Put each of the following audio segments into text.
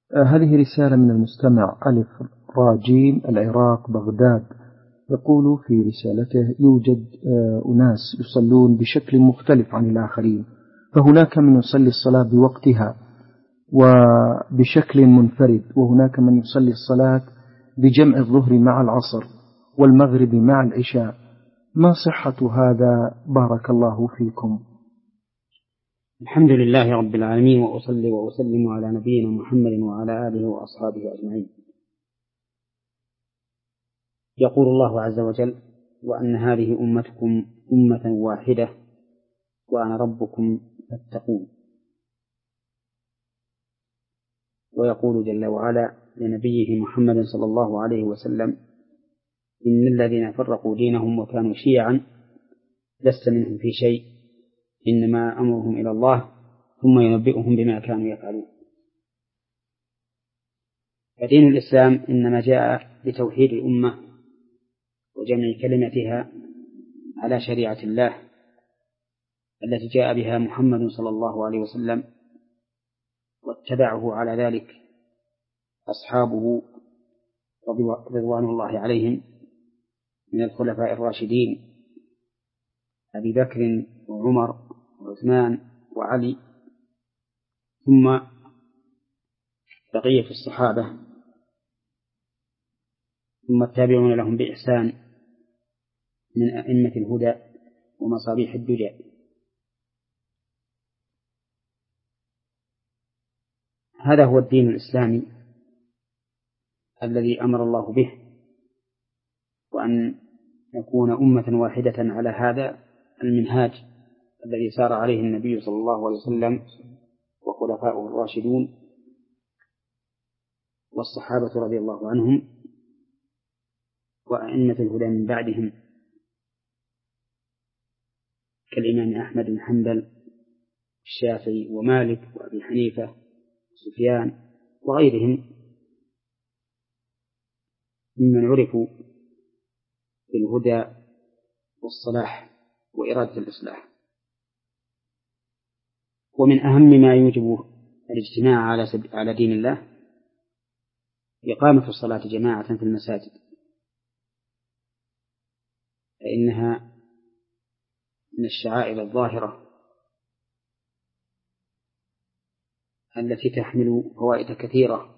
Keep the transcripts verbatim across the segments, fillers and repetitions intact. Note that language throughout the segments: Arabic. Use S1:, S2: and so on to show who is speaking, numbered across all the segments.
S1: هذه رسالة من المستمع ألف راجيم العراق بغداد، يقول في رسالته: يوجد أناس يصلون بشكل مختلف عن الآخرين، فهناك من يصلي الصلاة بوقتها وبشكل منفرد، وهناك من يصلي الصلاة بجمع الظهر مع العصر والمغرب مع العشاء. ما صحة هذا؟ بارك الله فيكم.
S2: الحمد لله رب العالمين، وأصلي وأسلم على نبينا محمد وعلى آله وأصحابه أجمعين. يقول الله عز وجل: وأن هذه أمتكم أمة واحدة وأنا ربكم فاتقون. ويقول جل وعلا لنبيه محمد صلى الله عليه وسلم: إن الذين فرقوا دينهم وكانوا شيعا لست منهم في شيء، إنما أمرهم إلى الله ثم ينبئهم بما كانوا يفعلون. فدين الإسلام إنما جاء لتوحيد الأمة وجمع كلمتها على شريعة الله التي جاء بها محمد صلى الله عليه وسلم، واتبعه على ذلك أصحابه رضوان الله عليهم من الخلفاء الراشدين أبي بكر وعمر وعثمان وعلي، ثم بقية الصحابة، ثم التابعون لهم بإحسان من أئمة الهدى ومصابيح الدجى. هذا هو الدين الإسلامي الذي أمر الله به، وأن نكون أمة واحدة على هذا المنهاج الذي سار عليه النبي صلى الله عليه وسلم وخلفاؤه الراشدون والصحابة رضي الله عنهم وأئمة الهدى من بعدهم كالإمام أحمد بن حنبل الشافعي ومالك وأبي حنيفة وسفيان وغيرهم ممن عرفوا بالهدى والصلاح وإرادة الإصلاح. ومن أهم ما يوجب الاجتماع على على دين الله إقامة الصلاة جماعة في المساجد، فإنها من الشعائر الظاهرة التي تحمل فوائد كثيرة،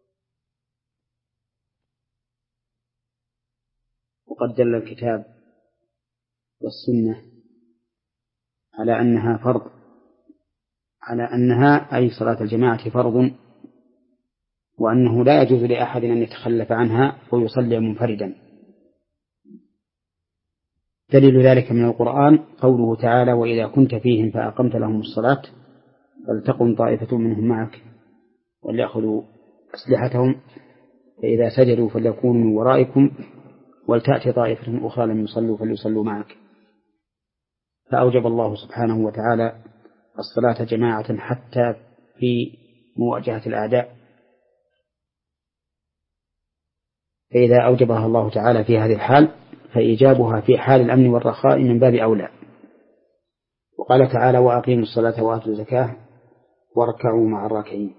S2: وقد دل الكتاب والسنة على أنها فرض، على أنها أي صلاة الجماعة فرض، وأنه لا يجوز لأحد أن يتخلف عنها ويصلي منفردا. دليل ذلك من القرآن قوله تعالى: وإذا كنت فيهم فأقمت لهم الصلاة فلتقم طائفة منهم معك وليأخذوا أسلحتهم فإذا سجدوا فليكونوا من ورائكم ولتأتي طائفة أخرى لم يصلوا فليصلوا معك. فأوجب الله سبحانه وتعالى الصلاة جماعة حتى في مواجهة الأعداء، فإذا أوجبها الله تعالى في هذه الحال فإيجابها في حال الأمن والرخاء من باب أولى. وقال تعالى: وأقيموا الصلاة وآتوا الزكاة واركعوا مع الراكعين.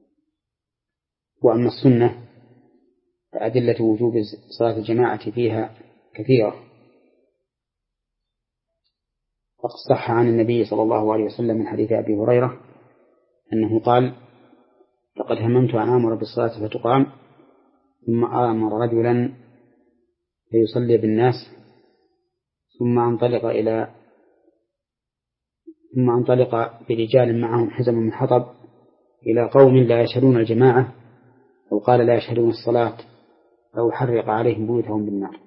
S2: وأما السنة فأدلة وجوب صلاة الجماعة فيها كثيرة، وقد صح عن النبي صلى الله عليه وسلم من حديث أبي هريرة أنه قال: لقد هممت أن آمر بالصلاة فتقام ثم آمر رجلا فيصلي بالناس ثم انطلق إلى ثم انطلق برجال معهم حزم من حطب إلى قوم لا يشهدون الجماعة، أو قال لا يشهدون الصلاة، أو حرق عليهم بيوتهم بالنار.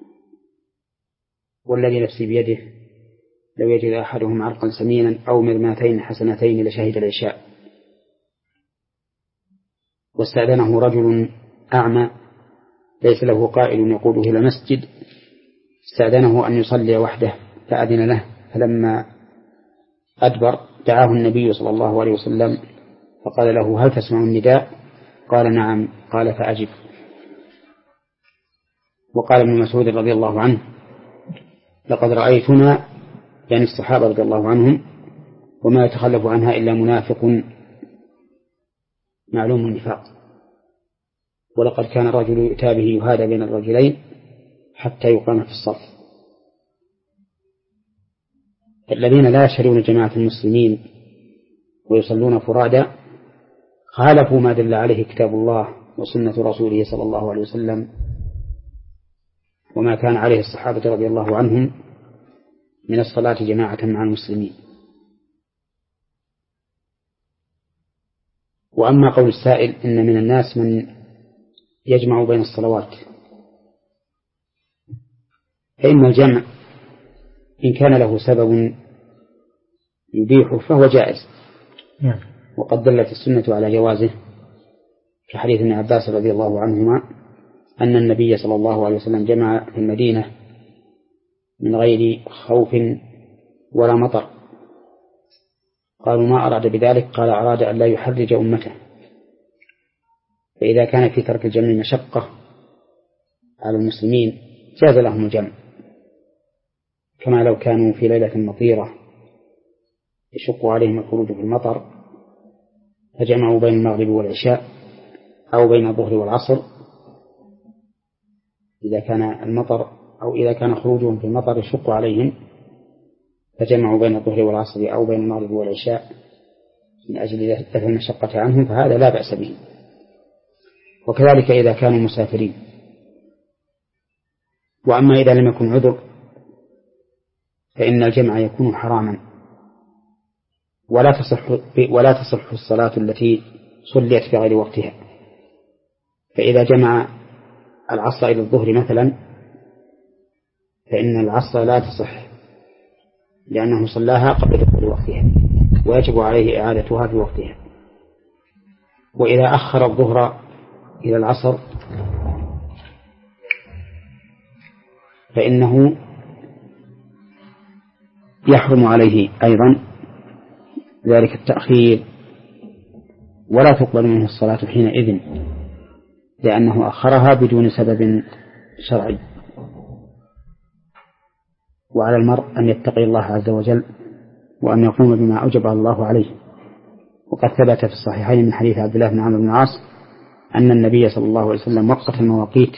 S2: والذي نفسي بيده لو يجد أحدهم عرقا سمينا أو مرماتين حسنتين لشهد العشاء. واستأذنه رجل أعمى ليس له قائل يقوده إلى المسجد، استأذنه أن يصلي وحده فأذن له، فلما أدبر دعاه النبي صلى الله عليه وسلم فقال له: هل تسمع النداء؟ قال: نعم. قال: فأجب. وقال ابن مسعود رضي الله عنه: لقد رأيتنا، يعني الصحابة رضي الله عنهم، وما يتخلف عنها إلا منافق معلوم النفاق. ولقد كان الرجل يؤتى به يهادى بين الرجلين حتى يقام في الصف. الذين لا يشهدون جماعة المسلمين ويصلون فرادى خالفوا ما دل عليه كتاب الله وسنة رسوله صلى الله عليه وسلم وما كان عليه الصحابة رضي الله عنهم من الصلاة جماعة مع المسلمين. وأما قول السائل إن من الناس من يجمع بين الصلوات، فإن الجمع إن كان له سبب يبيحه فهو جائز، وقد دلت السنة على جوازه كحديث ابن عباس رضي الله عنهما أن النبي صلى الله عليه وسلم جمع في المدينة من غير خوف ولا مطر. قالوا ما أراد بذلك؟ قال أراد أن لا يحرج أمته، فإذا كان في ترك الجمع مشقة على المسلمين جاز لهم الجمع، كما لو كانوا في ليلة مطيرة يشق عليهم الخروج في المطر فجمعوا بين المغرب والعشاء أو بين الظهر والعصر إذا كان المطر أو إذا كان خروجهم في المطر يشق عليهم فجمعوا بين الظهر والعصر أو بين المغرب والعشاء من أجل دفع المشقة عنهم، فهذا لا بأس به. وكذلك إذا كانوا مسافرين. وأما إذا لم يكن عذر فإن الجمع يكون حراما، ولا تصح ولا تصح الصلاة التي صليت في غير وقتها. فإذا جمع العصر إلى الظهر مثلا فإن العصر لا تصح لأنه صلاها قبل دخول وقتها ويجب عليه إعادتها في وقتها. وإذا أخر الظهر إلى العصر فإنه يحرم عليه أيضا ذلك التأخير، ولا تقبل منه الصلاة حينئذ لأنه أخرها بدون سبب شرعي. وعلى المرء أن يتقي الله عز وجل وأن يقوم بما أوجب الله عليه. وقد ثبت في الصحيحين من حديث عبد الله بن عمرو بن العاص أن النبي صلى الله عليه وسلم وقت المواقيت،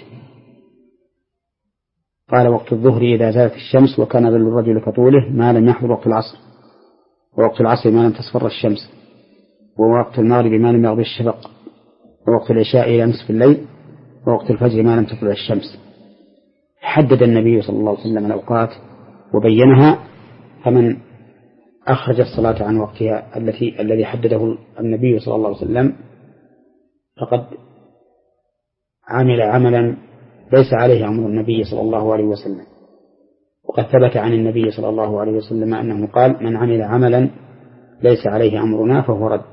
S2: قال وقت الظهر إذا زالت الشمس وكان ظل الرجل كطوله ما لم يحضر وقت العصر، ووقت العصر ما لم تصفر الشمس، ووقت المغرب ما لم يغب الشفق، ووقت العشاء إلى نصف الليل، ووقت الفجر ما لم تطلع الشمس. حدد النبي صلى الله عليه وسلم الأوقات وبينها، فمن أخرج الصلاة عن وقتها التي الذي حدده النبي صلى الله عليه وسلم فقد عمل عملا ليس عليه أمر النبي صلى الله عليه وسلم. وقد ثبت عن النبي صلى الله عليه وسلم أنه قال من عمل عملا ليس عليه أمرنا فهو رد.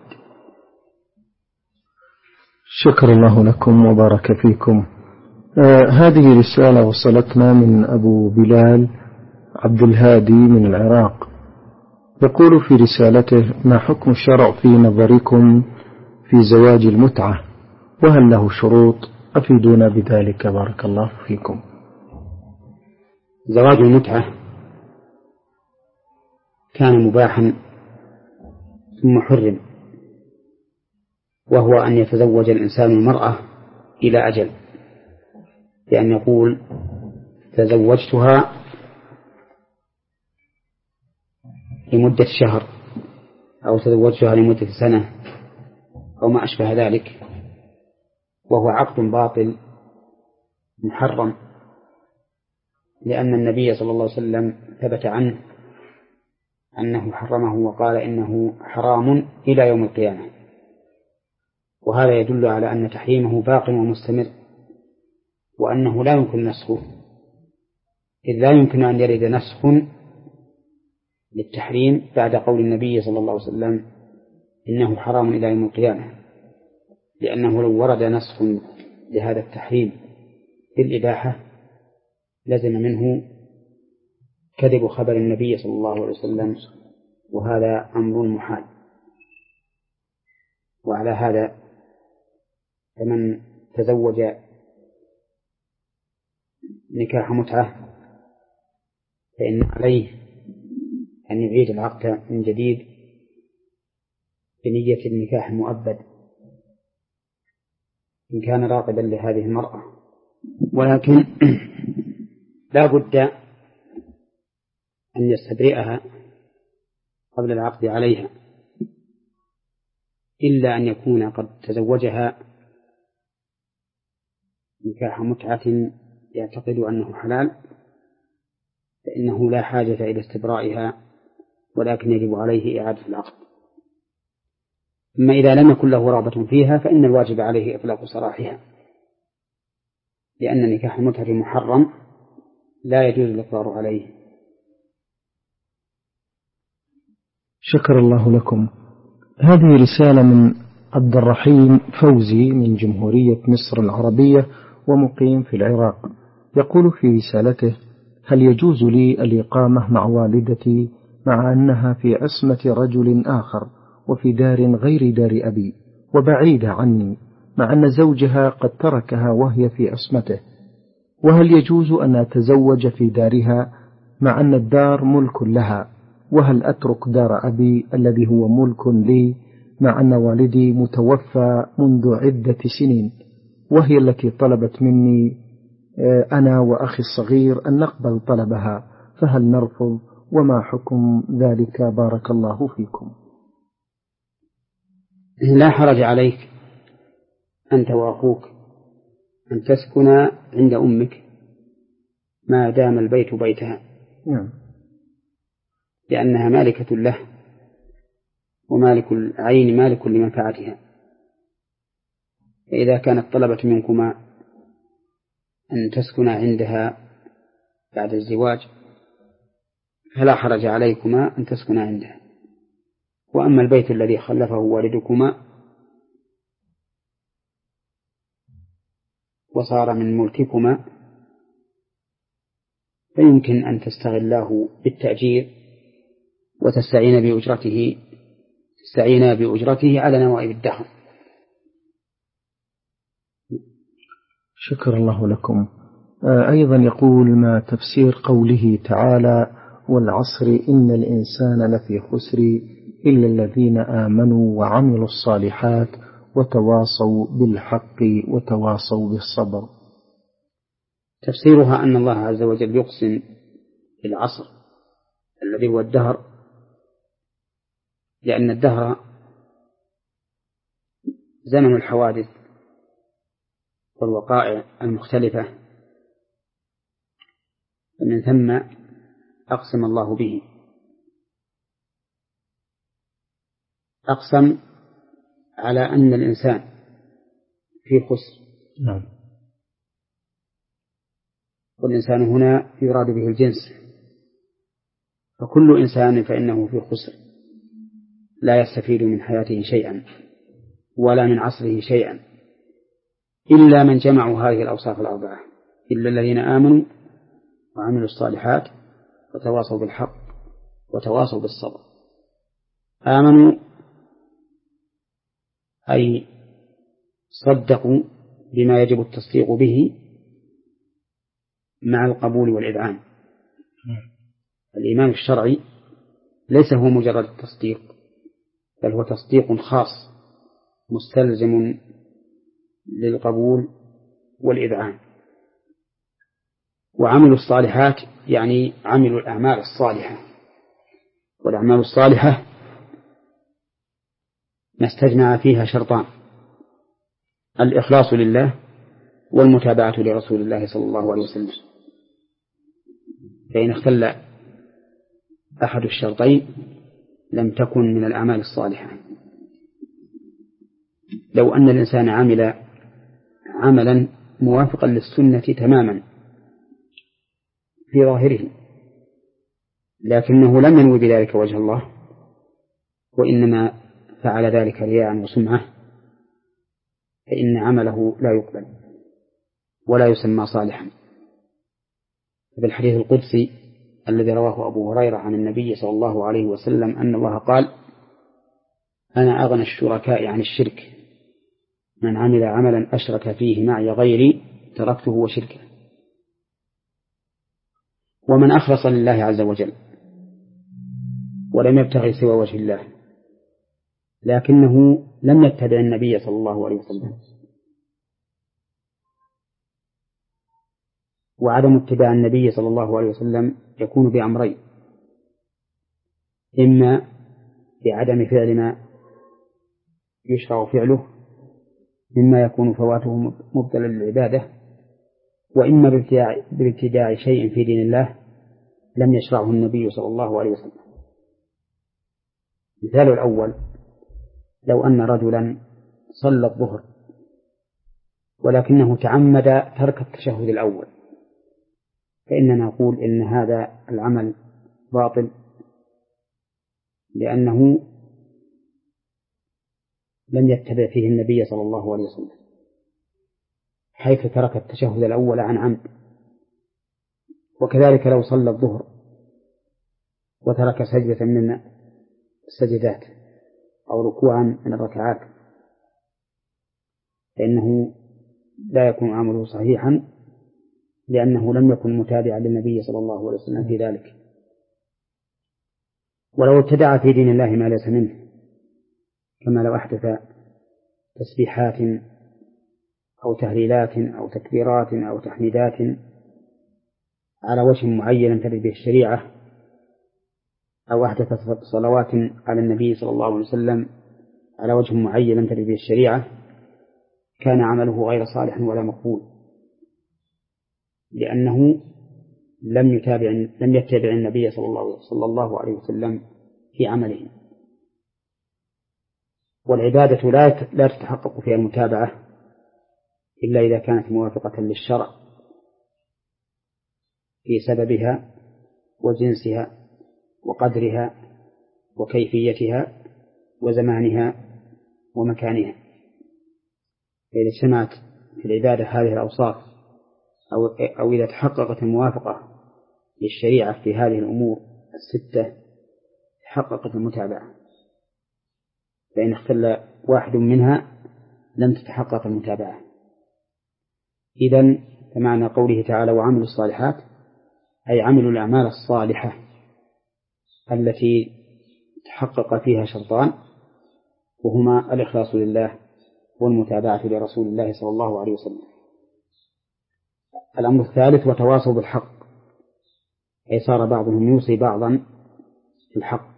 S1: شكر الله لكم وبارك فيكم. آه هذه رسالة وصلتنا من أبو بلال عبد الهادي من العراق، يقول في رسالته: ما حكم الشرع في نظركم في زواج المتعة، وهل له شروط؟ أفيدونا بذلك بارك الله فيكم.
S2: زواج المتعة كان مباحا ثم حرم، وهو أن يتزوج الإنسان المرأة إلى أجل، بأن يقول تزوجتها لمدة شهر أو تزوجتها لمدة سنة أو ما أشبه ذلك، وهو عقد باطل محرم، لأن النبي صلى الله عليه وسلم ثبت عنه أنه حرمه وقال إنه حرام إلى يوم القيامة. وهذا يدل على أن تحريمه باق ومستمر، وأنه لا يمكن نسخه، إذ لا يمكن أن يرد نسخ للتحريم بعد قول النبي صلى الله عليه وسلم إنه حرام إلى يوم القيامة، لأنه لو ورد نسخ لهذا التحريم في الإباحة لزم منه كذب خبر النبي صلى الله عليه وسلم، وهذا أمر محال. وعلى هذا فمن تزوج نكاح متعة فإن عليه أن يعيد العقد من جديد بنية النكاح المؤبد، إن كان راغبا لهذه المرأة، ولكن لا بد أن يستبرئها قبل العقد عليها، إلا أن يكون قد تزوجها نكاح متعة يعتقد أنه حلال، فإنه لا حاجة إلى استبرائها، ولكن يجب عليه إعادة العقد. أما إذا لم يكن له رغبة فيها فإن الواجب عليه إطلاق سراحها، لأن نكاح المتعة محرم لا يجوز الإقرار عليه.
S1: شكر الله لكم. هذه رسالة من عبد الرحيم فوزي من جمهورية مصر العربية ومقيم في العراق. يقول في رسالته: هل يجوز لي الإقامة مع والدتي مع أنها في عصمة رجل آخر وفي دار غير دار أبي وبعيدة عني، مع أن زوجها قد تركها وهي في عصمته؟ وهل يجوز أن أتزوج في دارها مع أن الدار ملك لها؟ وهل أترك دار أبي الذي هو ملك لي مع أن والدي متوفى منذ عدة سنين، وهي التي طلبت مني أنا وأخي الصغير أن نقبل طلبها، فهل نرفض؟ وما حكم ذلك؟ بارك الله فيكم.
S2: لا حرج عليك أنت وأخوك أن تسكن عند أمك ما دام البيت بيتها،
S1: نعم،
S2: لأنها مالكة له، ومالك العين مالك لمنفعتها. فإذا كانت طلبت منكما أن تسكن عندها بعد الزواج فلا حرج عليكما أن تسكن عندها. وأما البيت الذي خلفه والدكما وصار من ملككما فيمكن أن تستغلاه بالتأجير وتستعين بأجرته تستعين بأجرته على نوائب الدهر.
S1: شكر الله لكم. أيضا يقول: ما تفسير قوله تعالى: والعصر إن الإنسان لفي خسر إلا الذين آمنوا وعملوا الصالحات وتواصوا بالحق وتواصوا بالصبر؟
S2: تفسيرها أن الله عز وجل يقسم بالعصر الذي هو الدهر، لأن الدهر زمن الحوادث والوقائع المختلفة، ومن ثم أقسم الله به. أقسم على أن الإنسان في خسر.
S1: نعم.
S2: والإنسان هنا يراد به الجنس، فكل إنسان فإنه في خسر، لا يستفيد من حياته شيئا ولا من عصره شيئا، إلا من جمعوا هذه الأوصاف الأربعة: إلا الذين آمنوا وعملوا الصالحات وتواصوا بالحق وتواصوا بالصبر. آمنوا أي صدقوا بما يجب التصديق به مع القبول والإذعان. الإيمان الشرعي ليس هو مجرد التصديق، بل هو تصديق خاص مستلزم للقبول والإذعان. وعملوا الصالحات يعني عملوا الأعمال الصالحة، والأعمال الصالحة نستجمع فيها شرطان: الإخلاص لله والمتابعة لرسول الله صلى الله عليه وسلم. فإن اختل أحد الشرطين لم تكن من الأعمال الصالحة. لو أن الإنسان عمل عملا موافقا للسنة تماما في ظاهره، لكنه لم ينوي بذلك وجه الله، وإنما فعل ذلك رياء وسمعة، فإن عمله لا يقبل ولا يسمى صالحا. في الحديث القدسي الذي رواه أبو هريرة عن النبي صلى الله عليه وسلم أن الله قال: أنا أغنى الشركاء عن الشرك، من عمل عملا أشرك فيه معي غيري تركته وشركه. ومن أخلص لله عز وجل ولم يبتغي سوى وجه الله، لكنه لم يتبع النبي صلى الله عليه وسلم وعدم اتباع النبي صلى الله عليه وسلم يكون بأمرين: إما بعدم فعل ما يشرع فعله مما يكون فواته مبطلا للعبادة، وإما بابتداع شيء في دين الله لم يشرعه النبي صلى الله عليه وسلم. مثال الأول: لو أن رجلا صلى الظهر ولكنه تعمد ترك التشهد الأول، فإننا نقول إن هذا العمل باطل، لأنه لم يتبع فيه النبي صلى الله عليه وسلم، حيث ترك التشهد الأول عن عمد. وكذلك لو صلى الظهر وترك سجدة من السجدات أو ركوعا من الركعات، فإنه لا يكون عمله صحيحا، لأنه لم يكن متابعا للنبي صلى الله عليه وسلم في ذلك. ولو ابتدع في دين الله ما ليس منه، كما لو أحدث تسبيحات أو تهليلات أو تكبيرات أو تحميدات على وجه معين ترد به الشريعة، أو أحدث صلوات على النبي صلى الله عليه وسلم على وجه معين ترد به الشريعة، كان عمله غير صالح ولا مقبول، لأنه لم يتابع لم يتبع النبي صلى الله صلى الله عليه وسلم في عمله. والعبادة لا لا تتحقق فيها المتابعة إلا إذا كانت موافقة للشرع في سببها وجنسها وقدرها وكيفيتها وزمانها ومكانها. فإذا اجتمعت في العبادة هذه الأوصاف، أو أو إذا تحققت الموافقة للشريعة في هذه الأمور الستة، تحققت المتابعة. فإن اختل واحد منها لم تتحقق المتابعة. إذن فمعنى قوله تعالى: وعملوا الصالحات، أي عملوا الأعمال الصالحة التي تحقق فيها شرطان، وهما الإخلاص لله والمتابعة لرسول الله صلى الله عليه وسلم. الأمر الثالث: وتواصوا بالحق، أي صار بعضهم يوصي بعضا في الحق،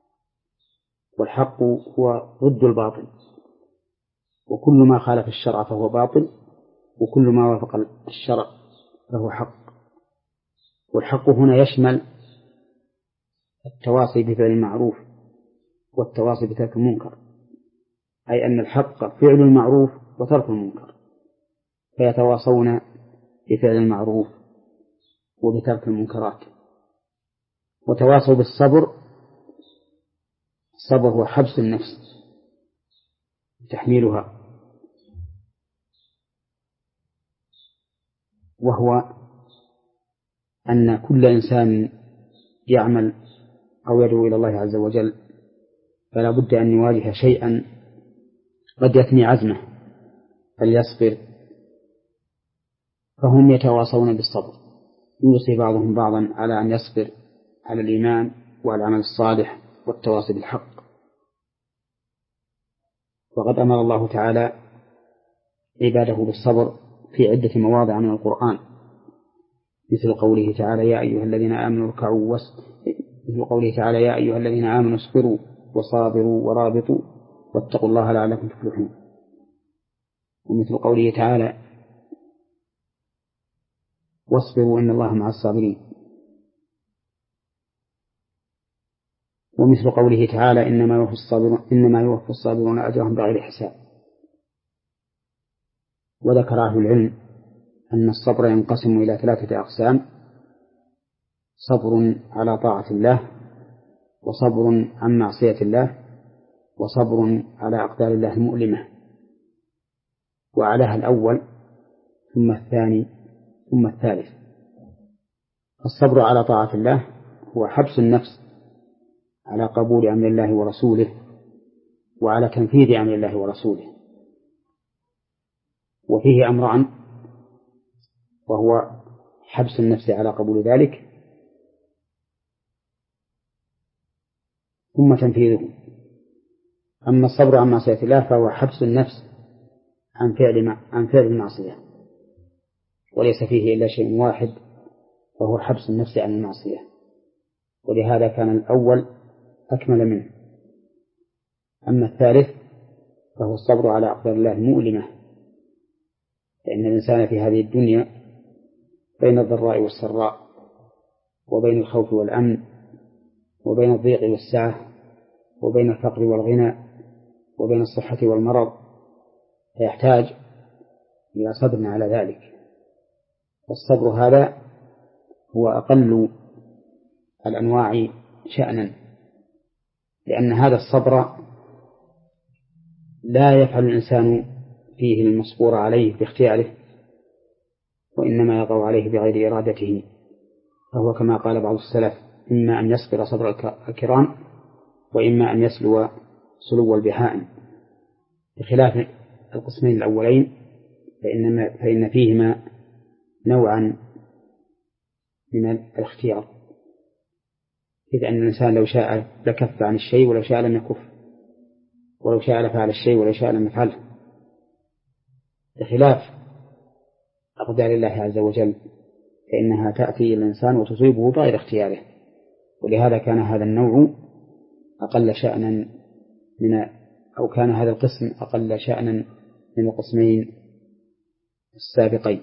S2: والحق هو ضد الباطل، وكل ما خالف الشرع فهو باطل، وكل ما وافق الشرع فهو حق. والحق هنا يشمل التواصي بفعل المعروف والتواصي بترك المنكر، أي أن الحق فعل المعروف وترك المنكر، فيتواصون بفعل المعروف وبترك المنكرات. وتواصوا بالصبر، الصبر هو حبس النفس وتحميلها، وهو أن كل إنسان يعمل أو يدعو إلى الله عز وجل فلا بد أن يواجه شيئا قد يثني عزمه فليصبر، فهم يتواصون بالصبر، يوصي بعضهم بعضا على أن يصبر على الإيمان وعلى العمل الصالح والتواصي بالحق. وقد أمر الله تعالى عباده بالصبر في عدة مواضع من القرآن، مثل قوله تعالى: يا أيها الذين آمنوا اركعوا مثل قوله تعالى: يا أيها الذين آمنوا اصبروا وصابروا ورابطوا واتقوا الله لعلكم تفلحون. ومثل قوله تعالى: واصبروا إن الله مع الصابرين. ومثل قوله تعالى: إنما يوفى الصابرون إنما يوفى الصابرون أجرهم بغير حساب. وذكر أهل العلم أن الصبر ينقسم إلى ثلاثة أقسام: صبر على طاعة الله، وصبر عن معصية الله، وصبر على أقدار الله المؤلمة. وعلاها الأول ثم الثاني ثم الثالث. الصبر على طاعة الله هو حبس النفس على قبول أمر الله ورسوله وعلى تنفيذ أمر الله ورسوله، وفيه أمران: وهو حبس النفس على قبول ذلك ثم تنفيذه. أما الصبر عن معصية الله فهو حبس النفس عن فعل عن فعل المعصية، وليس فيه إلا شيء واحد وهو حبس النفس عن المعصية، ولهذا كان الأول أكمل منه. أما الثالث فهو الصبر على أقدار الله المؤلمة، لأن الإنسان في هذه الدنيا بين الضراء والسراء، وبين الخوف والأمن، وبين الضيق والسعة، وبين الفقر والغنى، وبين الصحة والمرض، فيحتاج إلى صبر على ذلك. والصبر هذا هو أقل الأنواع شأنا، لأن هذا الصبر لا يفعل الإنسان فيه المصبور عليه باختياره، وإنما يقع عليه بغير إرادته، فهو كما قال بعض السلف: إما أن يصبر صبر الكرام، وإما أن يسلو سلو البهائم، بخلاف القسمين الأولين فإن, فإن فيهما نوعا من الاختيار، إذ أن الإنسان لو شاء لكف عن الشيء ولو شاء لم يكف، ولو شاء لفعل الشيء ولو شاء لم يفعله، بخلاف أقدار الله عز وجل فإنها تأتي إلى الإنسان وتصيبه بغير اختياره. ولهذا كان هذا النوع أقل شأنا من أو كان هذا القسم أقل شأنا من القسمين السابقين.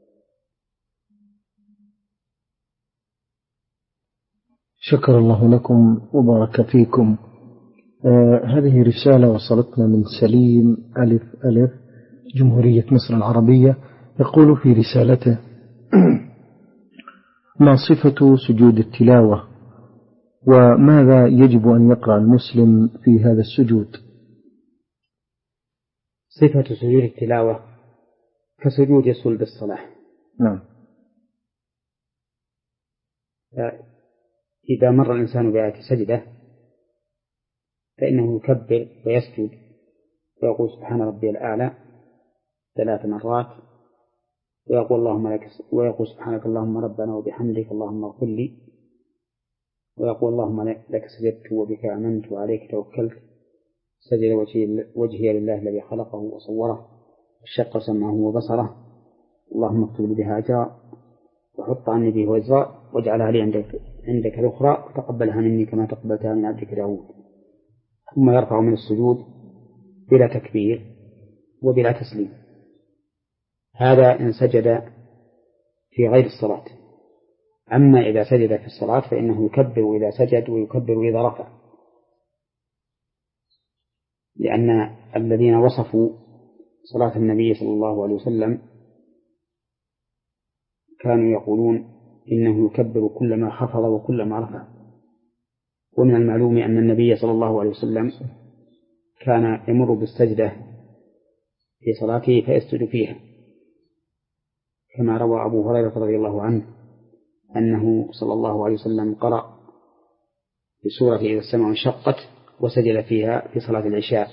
S1: شكر الله لكم وبارك فيكم. آه هذه رسالة وصلتنا من سليم ألف ألف جمهورية مصر العربية، يقول في رسالته: ما صفة سجود التلاوة، وماذا يجب أن يقرأ المسلم في هذا السجود؟
S2: صفة سجود التلاوة كسجود يصل بالصلاة.
S1: نعم.
S2: إذا مر الإنسان بآية سجدة فإنه يكبر ويسجد ويقول سبحان ربي الأعلى ثلاث مرات، ويقول اللهم لك ويقول سبحانك اللهم ربنا وبحمدك اللهم اغفر لي، ويقول اللهم لك سجدت وبك آمنت وعليك توكلت، سجد وجهي لله الذي خلقه وصوره وشق سمعه وبصره، اللهم اكتب لي بها أجرا وحط عني به وزرا واجعلها لي عندك عندك الأخرى وتقبلها مني كما تقبلتها من عبدك داود. ثم يرفع من السجود بلا تكبير وبلا تسليم. هذا إن سجد في غير الصلاة. أما إذا سجد في الصلاة فإنه يكبر إذا سجد ويكبر إذا رفع، لأن الذين وصفوا صلاة النبي صلى الله عليه وسلم كانوا يقولون إنه يكبر كلما خفض وكلما رفع. ومن المعلوم أن النبي صلى الله عليه وسلم كان يمر بالسجدة في صلاته فيسجد فيها، كما روى أبو هريرة رضي الله عنه أنه صلى الله عليه وسلم قرأ في سورة إذا السماء انشقت وسجد فيها في صلاة العشاء.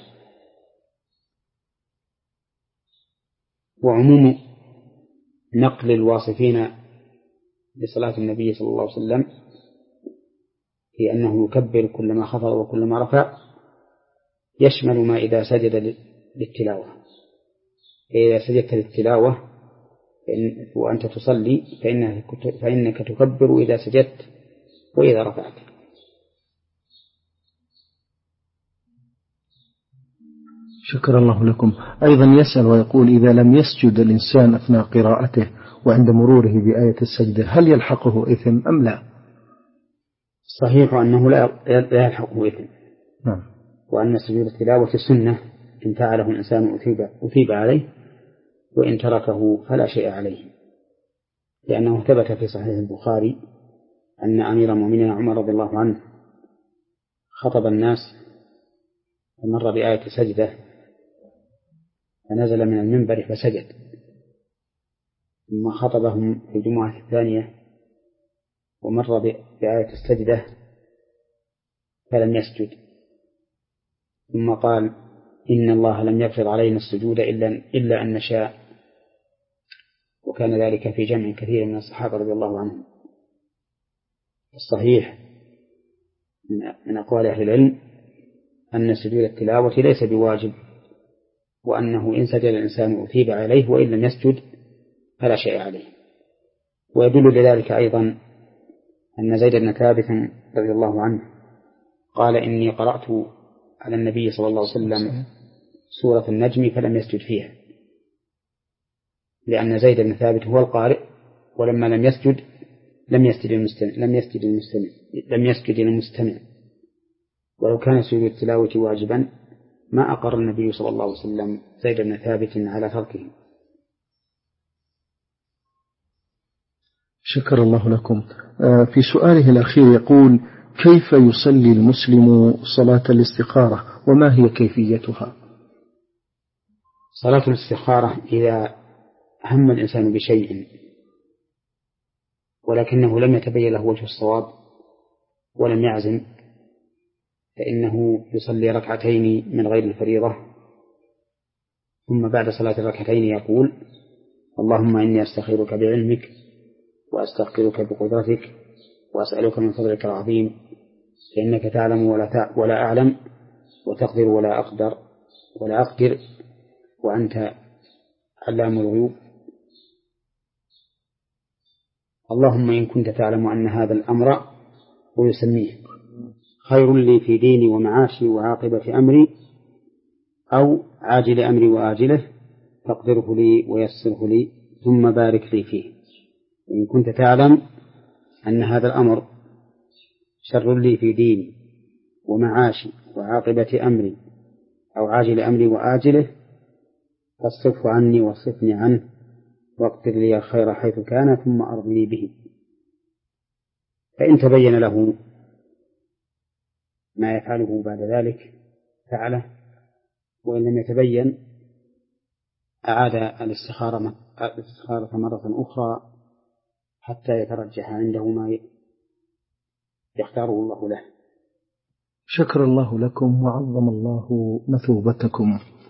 S2: وعموم نقل الواصفين بصلاة النبي صلى الله عليه وسلم في أنه يكبر كلما خفض وكلما رفع يشمل ما إذا سجد للتلاوة. إذا سجدت للتلاوة وأنت تصلي فإنك تكبر إذا سجدت وإذا رفعت.
S1: شكر الله لكم. أيضا يسأل ويقول: إذا لم يسجد الإنسان أثناء قراءته وعند مروره بآية السجدة هل يلحقه إثم أم لا؟
S2: صحيح أنه لا يلحقه إثم.
S1: نعم.
S2: وأن سجود التلاوة سنة، إن فعله الإنسان أثيب, أثيب عليه، وإن تركه فلا شيء عليه، لأنه ثبت في صحيح البخاري أن أمير المؤمنين عمر رضي الله عنه خطب الناس فمر بآية سجدة فنزل من المنبر فسجد، ثم خطبهم في الجمعة الثانية ومر بآية السجدة فلم يسجد، ثم قال: إن الله لم يفرض علينا السجود إلا, إلا أن نشاء. وكان ذلك في جمع كثير من الصحابة رضي الله عنهم. الصحيح من أقوال أهل العلم أن سجود التلاوة ليس بواجب، وأنه إن سجد الإنسان أثيب عليه، وإن لم يسجد فلا شيء عليه. ويدل لذلك أيضا أن زيد بن ثابت رضي الله عنه قال إني قرأت على النبي صلى الله عليه وسلم سورة النجم فلم يسجد فيها، لأن زيد بن ثابت هو القارئ، ولما لم يسجد لم يسجد المستمع لم يسجد المستمع لم يسجد المستمع ولو كان سجود التلاوة واجبا ما أقر النبي صلى الله عليه وسلم زيد بن ثابت على تركه.
S1: شكر الله لكم. في سؤاله الأخير يقول: كيف يصلي المسلم صلاة الاستخارة وما هي كيفيتها؟
S2: صلاة الاستخارة إذا هم الإنسان بشيء ولكنه لم يتبين له وجه الصواب ولم يعزم فإنه يصلي ركعتين من غير الفريضة، ثم بعد صلاة الركعتين يقول: اللهم إني أستخيرك بعلمك وأستغفرك بقدرتك وأسألك من فضلك العظيم فإنك تعلم ولا, ولا أعلم وتقدر ولا أقدر ولا أقدر وأنت علام الغيوب. اللهم إن كنت تعلم أن هذا الأمر ويسميه خير لي في ديني ومعاشي وعاقبة أمري أو عاجل أمري وآجله فاقدره لي ويسره لي ثم بارك لي فيه. إن كنت تعلم أن هذا الأمر شر لي في ديني ومعاشي وعاقبة أمري أو عاجل أمري وآجله فاصرفه عني واصرفني عنه واقدر لي الخير حيث كان ثم أرضني به. فإن تبين له ما يفعله بعد ذلك فعله، وإن لم يتبين أعاد الاستخارة مرة أخرى حتى يترجح عنده ما يختاره الله له.
S1: شكر الله لكم وعظم الله مثوبتكم.